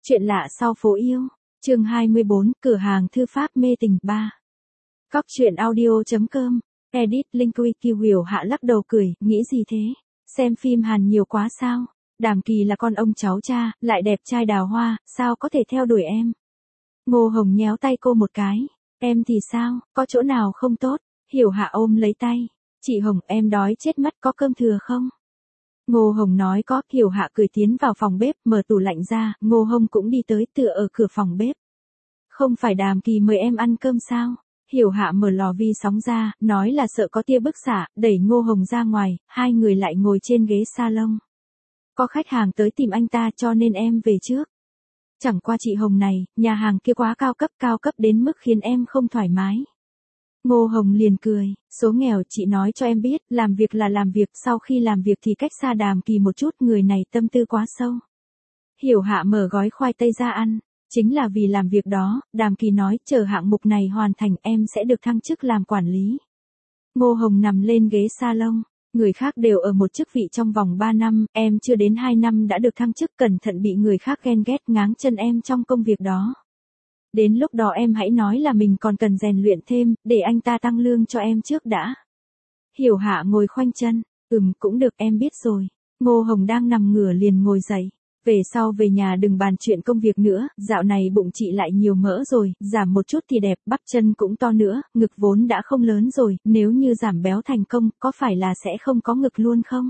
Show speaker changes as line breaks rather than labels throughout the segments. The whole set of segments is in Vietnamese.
Chuyện lạ sau phố yêu. Chương 24, cửa hàng thư pháp mê tình 3. Cóc truyện audio.com. Edit Link Wiki. Hiểu Hạ lắc đầu cười, nghĩ gì thế? Xem phim Hàn nhiều quá sao? Đàm Kỳ là con ông cháu cha, lại đẹp trai đào hoa, sao có thể theo đuổi em? Ngô Hồng nhéo tay cô một cái. Em thì sao, có chỗ nào không tốt? Hiểu Hạ ôm lấy tay. Chị Hồng, em đói chết mất, có cơm thừa không? Ngô Hồng nói có. Hiểu Hạ cười tiến vào phòng bếp, mở tủ lạnh ra, Ngô Hồng cũng đi tới tựa ở cửa phòng bếp. Không phải Đàm Kỳ mời em ăn cơm sao? Hiểu Hạ mở lò vi sóng ra, nói là sợ có tia bức xạ, đẩy Ngô Hồng ra ngoài, hai người lại ngồi trên ghế salon. Có khách hàng tới tìm anh ta cho nên em về trước. Chẳng qua chị Hồng này, nhà hàng kia quá cao cấp đến mức khiến em không thoải mái. Ngô Hồng liền cười, số nghèo chị nói cho em biết, làm việc là làm việc, sau khi làm việc thì cách xa Đàm Kỳ một chút, người này tâm tư quá sâu. Hiểu Hạ mở gói khoai tây ra ăn, chính là vì làm việc đó, Đàm Kỳ nói chờ hạng mục này hoàn thành em sẽ được thăng chức làm quản lý. Ngô Hồng nằm lên ghế salon, người khác đều ở một chức vị trong vòng 3 năm, em chưa đến 2 năm đã được thăng chức, cẩn thận bị người khác ghen ghét ngáng chân em trong công việc đó. Đến lúc đó em hãy nói là mình còn cần rèn luyện thêm, để anh ta tăng lương cho em trước đã. Hiểu Hạ ngồi khoanh chân, cũng được em biết rồi. Ngô Hồng đang nằm ngửa liền ngồi dậy. Về sau về nhà đừng bàn chuyện công việc nữa, dạo này bụng chị lại nhiều mỡ rồi, giảm một chút thì đẹp, bắp chân cũng to nữa, ngực vốn đã không lớn rồi, nếu như giảm béo thành công, có phải là sẽ không có ngực luôn không?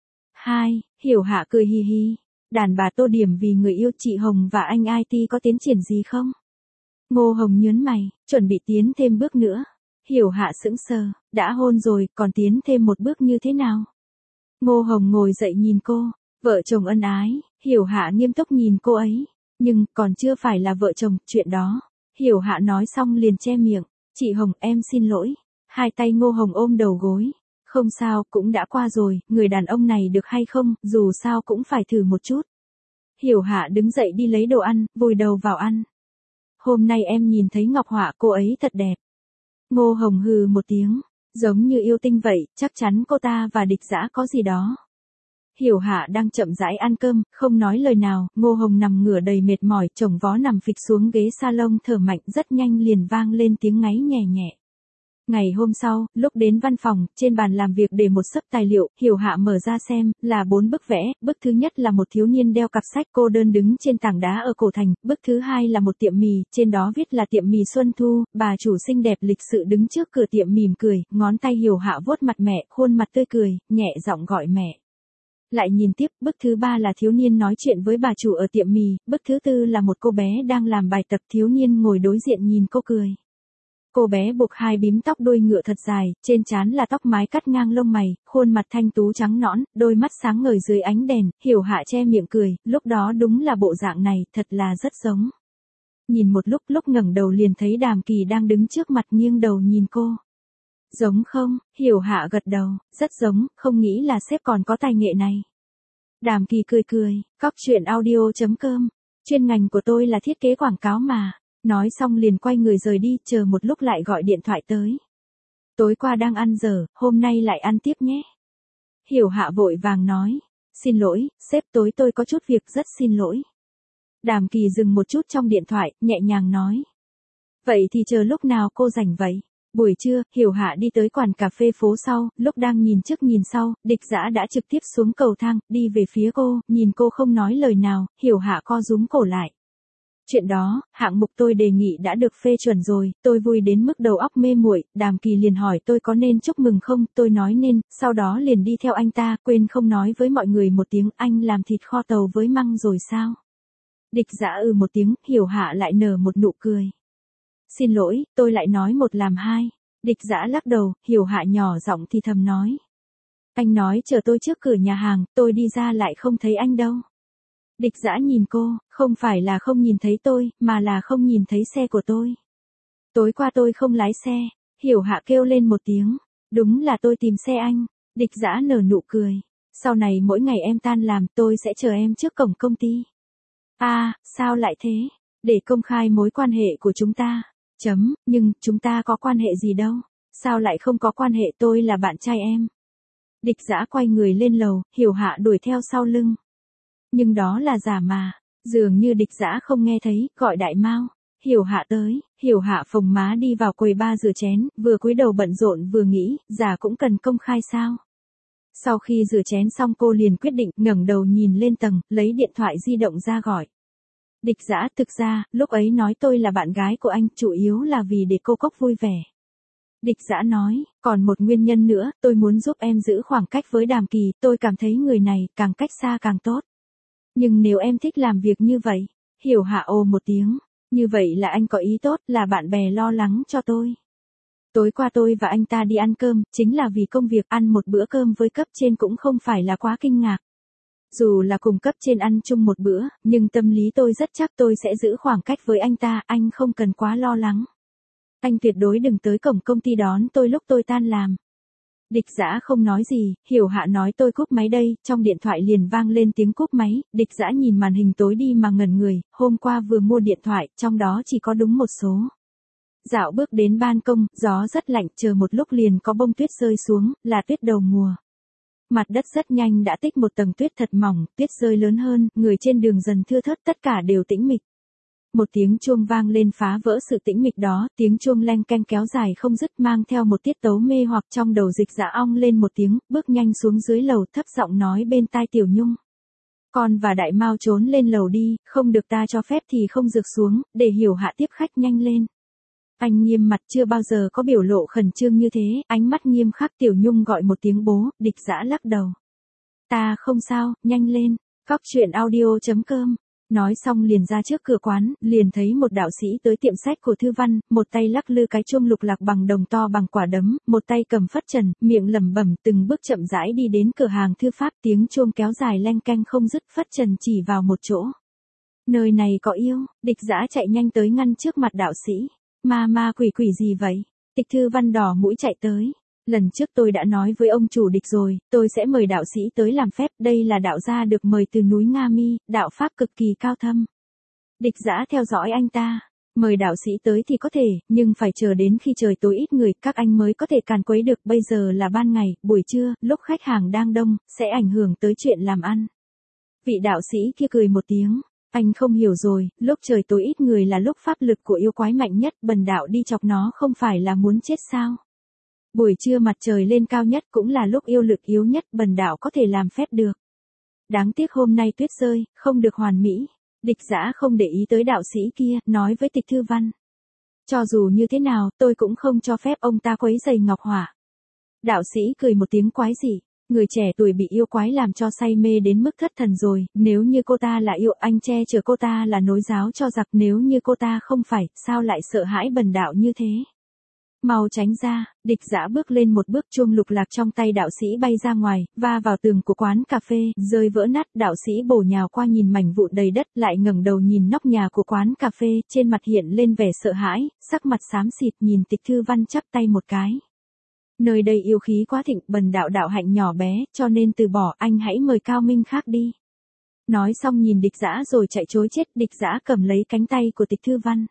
2. Hiểu Hạ cười hi hi. Đàn bà tô điểm vì người yêu. Chị Hồng và anh IT có tiến triển gì không? Ngô Hồng nhớn mày, chuẩn bị tiến thêm bước nữa. Hiểu Hạ sững sờ, đã hôn rồi, còn tiến thêm một bước như thế nào? Ngô Hồng ngồi dậy nhìn cô, vợ chồng ân ái. Hiểu Hạ nghiêm túc nhìn cô ấy, nhưng còn chưa phải là vợ chồng, chuyện đó. Hiểu Hạ nói xong liền che miệng, chị Hồng em xin lỗi. Hai tay Ngô Hồng ôm đầu gối, không sao, cũng đã qua rồi, người đàn ông này được hay không, dù sao cũng phải thử một chút. Hiểu Hạ đứng dậy đi lấy đồ ăn, vùi đầu vào ăn. Hôm nay em nhìn thấy ngọc họa cô ấy thật đẹp. Ngô Hồng hừ một tiếng, giống như yêu tinh vậy, chắc chắn cô ta và Địch Dã có gì đó. Hiểu Hạ đang chậm rãi ăn cơm, không nói lời nào, Ngô Hồng nằm ngửa đầy mệt mỏi, chồng vó nằm phịch xuống ghế salon thở mạnh, rất nhanh liền vang lên tiếng ngáy nhẹ nhẹ. Ngày hôm sau, lúc đến văn phòng, trên bàn làm việc để một xấp tài liệu, Hiểu Hạ mở ra xem, là 4 bức vẽ, bức thứ nhất là một thiếu niên đeo cặp sách cô đơn đứng trên tảng đá ở cổ thành, bức thứ hai là một tiệm mì, trên đó viết là tiệm mì Xuân Thu, bà chủ xinh đẹp lịch sự đứng trước cửa tiệm mỉm cười, ngón tay Hiểu Hạ vuốt mặt mẹ, khuôn mặt tươi cười, nhẹ giọng gọi mẹ. Lại nhìn tiếp, bức thứ ba là thiếu niên nói chuyện với bà chủ ở tiệm mì, bức thứ tư là một cô bé đang làm bài tập, thiếu niên ngồi đối diện nhìn cô cười. Cô bé buộc 2 bím tóc đuôi ngựa thật dài, trên trán là tóc mái cắt ngang lông mày, khuôn mặt thanh tú trắng nõn, đôi mắt sáng ngời dưới ánh đèn. Hiểu Hạ che miệng cười, lúc đó đúng là bộ dạng này, thật là rất giống. Nhìn một lúc ngẩng đầu liền thấy Đàm Kỳ đang đứng trước mặt nghiêng đầu nhìn cô. Giống không? Hiểu Hạ gật đầu, rất giống, không nghĩ là sếp còn có tài nghệ này. Đàm Kỳ cười, cóc truyện audio.com, chuyên ngành của tôi là thiết kế quảng cáo mà. Nói xong liền quay người rời đi, chờ một lúc lại gọi điện thoại tới. Tối qua đang ăn dở, hôm nay lại ăn tiếp nhé. Hiểu Hạ vội vàng nói, xin lỗi, sếp tối tôi có chút việc, rất xin lỗi. Đàm Kỳ dừng một chút trong điện thoại, nhẹ nhàng nói. Vậy thì chờ lúc nào cô rảnh vậy? Buổi trưa, Hiểu Hạ đi tới quán cà phê phố sau, lúc đang nhìn trước nhìn sau, Địch Dã đã trực tiếp xuống cầu thang, đi về phía cô, nhìn cô không nói lời nào, Hiểu Hạ co rúm cổ lại. Chuyện đó, hạng mục tôi đề nghị đã được phê chuẩn rồi, tôi vui đến mức đầu óc mê muội. Đàm Kỳ liền hỏi tôi có nên chúc mừng không, tôi nói nên, sau đó liền đi theo anh ta, quên không nói với mọi người một tiếng, anh làm thịt kho tàu với măng rồi sao? Địch Dã một tiếng, Hiểu Hạ lại nở một nụ cười. Xin lỗi, tôi lại nói một làm hai. Địch Dã lắc đầu, Hiểu Hạ nhỏ giọng thì thầm nói. Anh nói chờ tôi trước cửa nhà hàng, tôi đi ra lại không thấy anh đâu. Địch Dã nhìn cô, không phải là không nhìn thấy tôi, mà là không nhìn thấy xe của tôi. Tối qua tôi không lái xe. Hiểu Hạ kêu lên một tiếng. Đúng là tôi tìm xe anh. Địch Dã nở nụ cười. Sau này mỗi ngày em tan làm tôi sẽ chờ em trước cổng công ty. Sao lại thế? Để công khai mối quan hệ của chúng ta. Nhưng, chúng ta có quan hệ gì đâu. Sao lại không có quan hệ, tôi là bạn trai em. Địch Dã quay người lên lầu, Hiểu Hạ đuổi theo sau lưng. Nhưng đó là giả mà. Dường như Địch Dã không nghe thấy, gọi Đại Mao. Hiểu Hạ tới, Hiểu Hạ phồng má đi vào quầy ba rửa chén, vừa cúi đầu bận rộn vừa nghĩ, già cũng cần công khai sao. Sau khi rửa chén xong cô liền quyết định ngẩng đầu nhìn lên tầng, lấy điện thoại di động ra gọi. Địch Dã, thực ra, lúc ấy nói tôi là bạn gái của anh, chủ yếu là vì để cô Cốc vui vẻ. Địch Dã nói, còn một nguyên nhân nữa, tôi muốn giúp em giữ khoảng cách với Đàm Kỳ, tôi cảm thấy người này, càng cách xa càng tốt. Nhưng nếu em thích làm việc như vậy, Hiểu Hạ ồ một tiếng, như vậy là anh có ý tốt, là bạn bè lo lắng cho tôi. Tối qua tôi và anh ta đi ăn cơm, chính là vì công việc, ăn một bữa cơm với cấp trên cũng không phải là quá kinh ngạc. Dù là cùng cấp trên ăn chung một bữa, nhưng tâm lý tôi rất chắc tôi sẽ giữ khoảng cách với anh ta, anh không cần quá lo lắng. Anh tuyệt đối đừng tới cổng công ty đón tôi lúc tôi tan làm. Địch Dã không nói gì, Hiểu Hạ nói tôi cúp máy đây, trong điện thoại liền vang lên tiếng cúp máy, Địch Dã nhìn màn hình tối đi mà ngẩn người, hôm qua vừa mua điện thoại, trong đó chỉ có đúng một số. Dạo bước đến ban công, gió rất lạnh, chờ một lúc liền có bông tuyết rơi xuống, là tuyết đầu mùa. Mặt đất rất nhanh đã tích một tầng tuyết thật mỏng, tuyết rơi lớn hơn, người trên đường dần thưa thớt, tất cả đều tĩnh mịch. Một tiếng chuông vang lên phá vỡ sự tĩnh mịch đó, tiếng chuông leng keng kéo dài không dứt mang theo một tiết tấu mê hoặc trong đầu Dịch Dã ong lên một tiếng, bước nhanh xuống dưới lầu thấp giọng nói bên tai Tiểu Nhung. Con và Đại Mao trốn lên lầu đi, không được ta cho phép thì không rực xuống, để Hiểu Hạ tiếp khách nhanh lên. Anh nghiêm mặt chưa bao giờ có biểu lộ khẩn trương như thế, ánh mắt nghiêm khắc. Tiểu Nhung gọi một tiếng bố, Địch Dã lắc đầu. Ta không sao, nhanh lên, cóc truyện audio.com. Nói xong liền ra trước cửa quán, liền thấy một đạo sĩ tới tiệm sách của Thư Văn, một tay lắc lư cái chuông lục lạc bằng đồng to bằng quả đấm, một tay cầm phất trần, miệng lẩm bẩm, từng bước chậm rãi đi đến cửa hàng thư pháp, tiếng chuông kéo dài leng keng không dứt, phất trần chỉ vào một chỗ. Nơi này có yêu. Địch Dã chạy nhanh tới ngăn trước mặt đạo sĩ. Ma quỷ quỷ gì vậy? Tịch Thư Văn đỏ mũi chạy tới. Lần trước tôi đã nói với ông chủ Địch rồi, tôi sẽ mời đạo sĩ tới làm phép, đây là đạo gia được mời từ núi Nga Mi, đạo pháp cực kỳ cao thâm. Địch Dã theo dõi anh ta. Mời đạo sĩ tới thì có thể, nhưng phải chờ đến khi trời tối ít người, các anh mới có thể càn quấy được, bây giờ là ban ngày, buổi trưa, lúc khách hàng đang đông, sẽ ảnh hưởng tới chuyện làm ăn. Vị đạo sĩ kia cười một tiếng. Anh không hiểu rồi, lúc trời tối ít người là lúc pháp lực của yêu quái mạnh nhất, bần đạo đi chọc nó không phải là muốn chết sao? Buổi trưa mặt trời lên cao nhất cũng là lúc yêu lực yếu nhất, bần đạo có thể làm phép được. Đáng tiếc hôm nay tuyết rơi, không được hoàn mỹ. Địch Dã không để ý tới đạo sĩ kia, nói với Tịch Thư Văn. Cho dù như thế nào, tôi cũng không cho phép ông ta quấy rầy Ngọc Hỏa. Đạo sĩ cười một tiếng quái dị. Người trẻ tuổi bị yêu quái làm cho say mê đến mức thất thần rồi, nếu như cô ta là yêu, anh che chở cô ta là nối giáo cho giặc, nếu như cô ta không phải, sao lại sợ hãi bần đạo như thế? Mau tránh ra. Địch Dã bước lên một bước, chuông lục lạc trong tay đạo sĩ bay ra ngoài, va vào tường của quán cà phê, rơi vỡ nát. Đạo sĩ bổ nhào qua nhìn mảnh vụn đầy đất, lại ngẩng đầu nhìn nóc nhà của quán cà phê, trên mặt hiện lên vẻ sợ hãi, sắc mặt xám xịt, nhìn Tịch Thư Văn chắp tay một cái. Nơi đây yêu khí quá thịnh, bần đạo đạo hạnh nhỏ bé, cho nên từ bỏ, anh hãy mời cao minh khác đi. Nói xong nhìn Địch Dã rồi chạy trối chết. Địch Dã cầm lấy cánh tay của Tịch Thư Văn.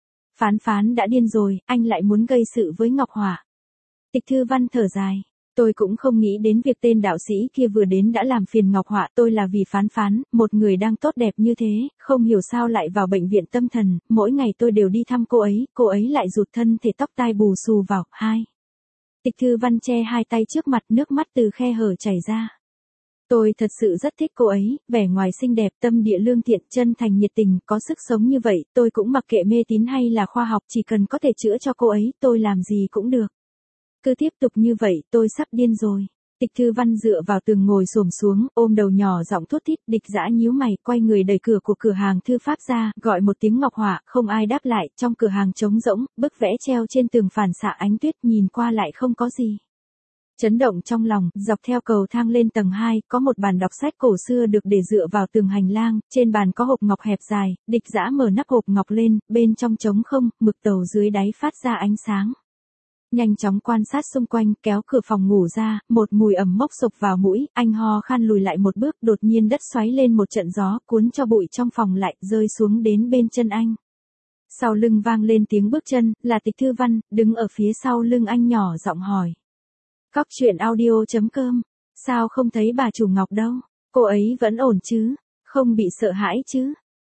Phán đã điên rồi, anh lại muốn gây sự với Ngọc Hỏa. Tịch Thư Văn thở dài. Tôi cũng không nghĩ đến việc tên đạo sĩ kia vừa đến đã làm phiền Ngọc Hỏa, tôi là vì Phán, một người đang tốt đẹp như thế, không hiểu sao lại vào bệnh viện tâm thần, mỗi ngày tôi đều đi thăm cô ấy lại rụt thân thể tóc tai bù xù vào. Tịch Thư Văn che hai tay trước mặt, nước mắt từ khe hở chảy ra. Tôi thật sự rất thích cô ấy, vẻ ngoài xinh đẹp, tâm địa lương thiện, chân thành nhiệt tình, có sức sống như vậy, tôi cũng mặc kệ mê tín hay là khoa học, chỉ cần có thể chữa cho cô ấy, tôi làm gì cũng được. Cứ tiếp tục như vậy, tôi sắp điên rồi. Tịch Thư Văn dựa vào tường ngồi xổm xuống, ôm đầu nhỏ giọng thút thít. Địch Dã nhíu mày, quay người đẩy cửa của cửa hàng thư pháp ra, gọi một tiếng Ngọc Hỏa, không ai đáp lại, trong cửa hàng trống rỗng, bức vẽ treo trên tường phản xạ ánh tuyết, nhìn qua lại không có gì. Chấn động trong lòng, dọc theo cầu thang lên tầng 2, có một bàn đọc sách cổ xưa được để dựa vào tường hành lang, trên bàn có hộp ngọc hẹp dài, Địch Dã mở nắp hộp ngọc lên, bên trong trống không, mực tàu dưới đáy phát ra ánh sáng. Nhanh chóng quan sát xung quanh, kéo cửa phòng ngủ ra, một mùi ẩm mốc sộc vào mũi, anh ho khan lùi lại một bước, đột nhiên đất xoáy lên một trận gió, cuốn cho bụi trong phòng lại, rơi xuống đến bên chân anh. Sau lưng vang lên tiếng bước chân, là Tịch Thư Văn, đứng ở phía sau lưng anh nhỏ giọng hỏi. Cóc truyện audio.com, sao không thấy bà chủ Ngọc đâu? Cô ấy vẫn ổn chứ? Không bị sợ hãi chứ?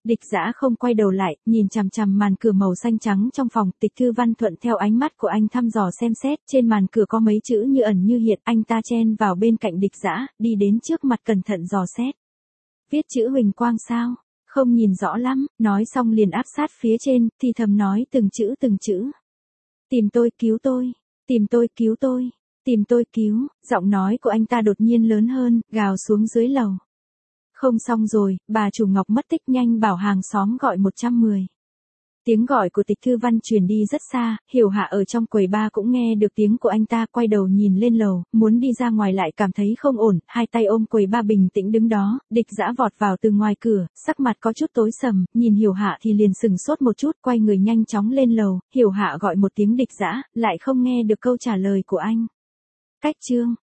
Địch Dã không quay đầu lại, nhìn chằm chằm màn cửa màu xanh trắng trong phòng, Tịch Thư Văn thuận theo ánh mắt của anh thăm dò xem xét, trên màn cửa có mấy chữ như ẩn như hiện, anh ta chen vào bên cạnh Địch Dã, đi đến trước mặt cẩn thận dò xét. Viết chữ huỳnh quang sao? Không nhìn rõ lắm, nói xong liền áp sát phía trên, thì thầm nói từng chữ từng chữ. Tìm tôi, cứu tôi, tìm tôi, cứu tôi, tìm tôi cứu, giọng nói của anh ta đột nhiên lớn hơn, gào xuống dưới lầu. Không xong rồi, bà chủ Ngọc mất tích, nhanh bảo hàng xóm gọi 110. Tiếng gọi của Tịch Thư Văn truyền đi rất xa, Hiểu Hạ ở trong quầy bar cũng nghe được tiếng của anh ta, quay đầu nhìn lên lầu, muốn đi ra ngoài lại cảm thấy không ổn, hai tay ôm quầy bar bình tĩnh đứng đó, Địch Dã vọt vào từ ngoài cửa, sắc mặt có chút tối sầm, nhìn Hiểu Hạ thì liền sừng sốt một chút, quay người nhanh chóng lên lầu, Hiểu Hạ gọi một tiếng Địch Dã, lại không nghe được câu trả lời của anh. Cách chương